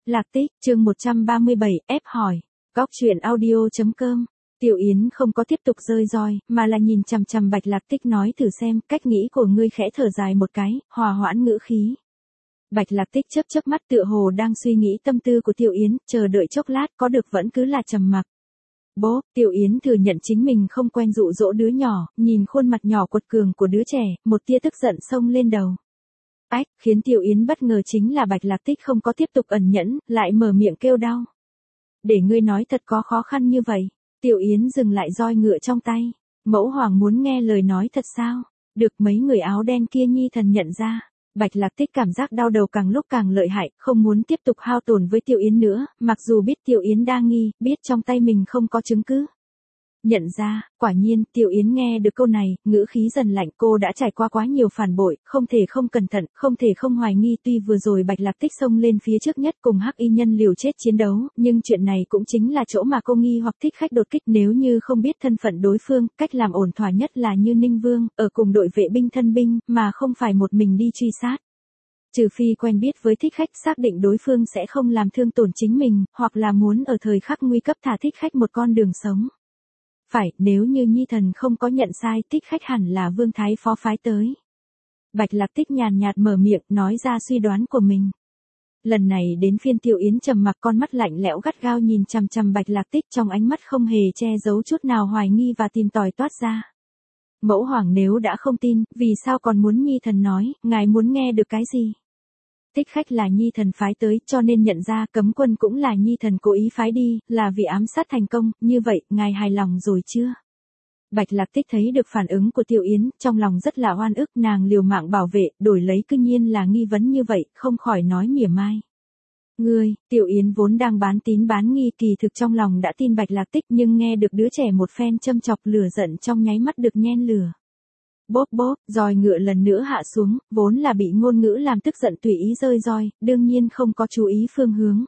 Lạc Tích, chương 137, ép hỏi. Góc truyện audio.com. Tiểu Yến không có tiếp tục rơi roi, mà là nhìn chằm chằm Bạch Lạc Tích nói thử xem, cách nghĩ của ngươi khẽ thở dài một cái, hòa hoãn ngữ khí. Bạch Lạc Tích chớp chớp mắt tựa hồ đang suy nghĩ tâm tư của Tiểu Yến, chờ đợi chốc lát có được vẫn cứ là trầm mặc. Bố, Tiểu Yến thừa nhận chính mình không quen dụ dỗ đứa nhỏ, nhìn khuôn mặt nhỏ quật cường của đứa trẻ, một tia tức giận xông lên đầu. Ách, khiến Tiểu Yến bất ngờ chính là Bạch Lạc Tích không có tiếp tục ẩn nhẫn, lại mở miệng kêu đau. Để ngươi nói thật có khó khăn như vậy. Tiểu Yến dừng lại roi ngựa trong tay. Mẫu hoàng muốn nghe lời nói thật sao? Được mấy người áo đen kia nhi thần nhận ra. Bạch Lạc Tích cảm giác đau đầu càng lúc càng lợi hại, không muốn tiếp tục hao tổn với Tiểu Yến nữa, mặc dù biết Tiểu Yến đa nghi, biết trong tay mình không có chứng cứ. Nhận ra, quả nhiên, Tiểu Yến nghe được câu này, ngữ khí dần lạnh, cô đã trải qua quá nhiều phản bội, không thể không cẩn thận, không thể không hoài nghi. Tuy vừa rồi Bạch Lạc Tích xông lên phía trước nhất cùng Hắc Y Nhân liều chết chiến đấu, nhưng chuyện này cũng chính là chỗ mà cô nghi hoặc thích khách đột kích. Nếu như không biết thân phận đối phương, cách làm ổn thỏa nhất là như Ninh Vương, ở cùng đội vệ binh thân binh, mà không phải một mình đi truy sát. Trừ phi quen biết với thích khách, xác định đối phương sẽ không làm thương tổn chính mình, hoặc là muốn ở thời khắc nguy cấp thả thích khách một con đường sống. Phải, nếu như nhi thần không có nhận sai, thích khách hẳn là Vương Thái Phó phái tới. Bạch Lạc Tích nhàn nhạt mở miệng, nói ra suy đoán của mình. Lần này đến phiên Tiểu Yến trầm mặc, con mắt lạnh lẽo gắt gao nhìn chằm chằm Bạch Lạc Tích, trong ánh mắt không hề che giấu chút nào hoài nghi và tìm tòi toát ra. Mẫu hoàng nếu đã không tin, vì sao còn muốn nhi thần nói, ngài muốn nghe được cái gì? Thích khách là nhi thần phái tới, cho nên nhận ra cấm quân cũng là nhi thần cố ý phái đi, là vì ám sát thành công, như vậy, ngài hài lòng rồi chưa? Bạch Lạc Tích thấy được phản ứng của Tiểu Yến, trong lòng rất là oan ức, nàng liều mạng bảo vệ, đổi lấy cư nhiên là nghi vấn như vậy, không khỏi nói mỉa mai. Ngươi, Tiểu Yến vốn đang bán tín bán nghi, kỳ thực trong lòng đã tin Bạch Lạc Tích, nhưng nghe được đứa trẻ một phen châm chọc, lửa giận trong nháy mắt được nhen lửa. Bốp bốp, roi ngựa lần nữa hạ xuống, vốn là bị ngôn ngữ làm tức giận tùy ý rơi roi, đương nhiên không có chú ý phương hướng.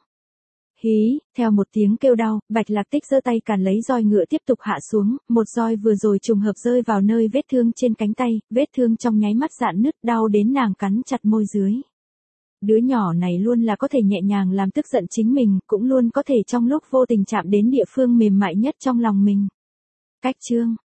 Hí, theo một tiếng kêu đau, Bạch Lạc Tích giơ tay cản lấy roi ngựa tiếp tục hạ xuống, một roi vừa rồi trùng hợp rơi vào nơi vết thương trên cánh tay, vết thương trong nháy mắt rạn nứt, đau đến nàng cắn chặt môi dưới. Đứa nhỏ này luôn là có thể nhẹ nhàng làm tức giận chính mình, cũng luôn có thể trong lúc vô tình chạm đến địa phương mềm mại nhất trong lòng mình. Cách chương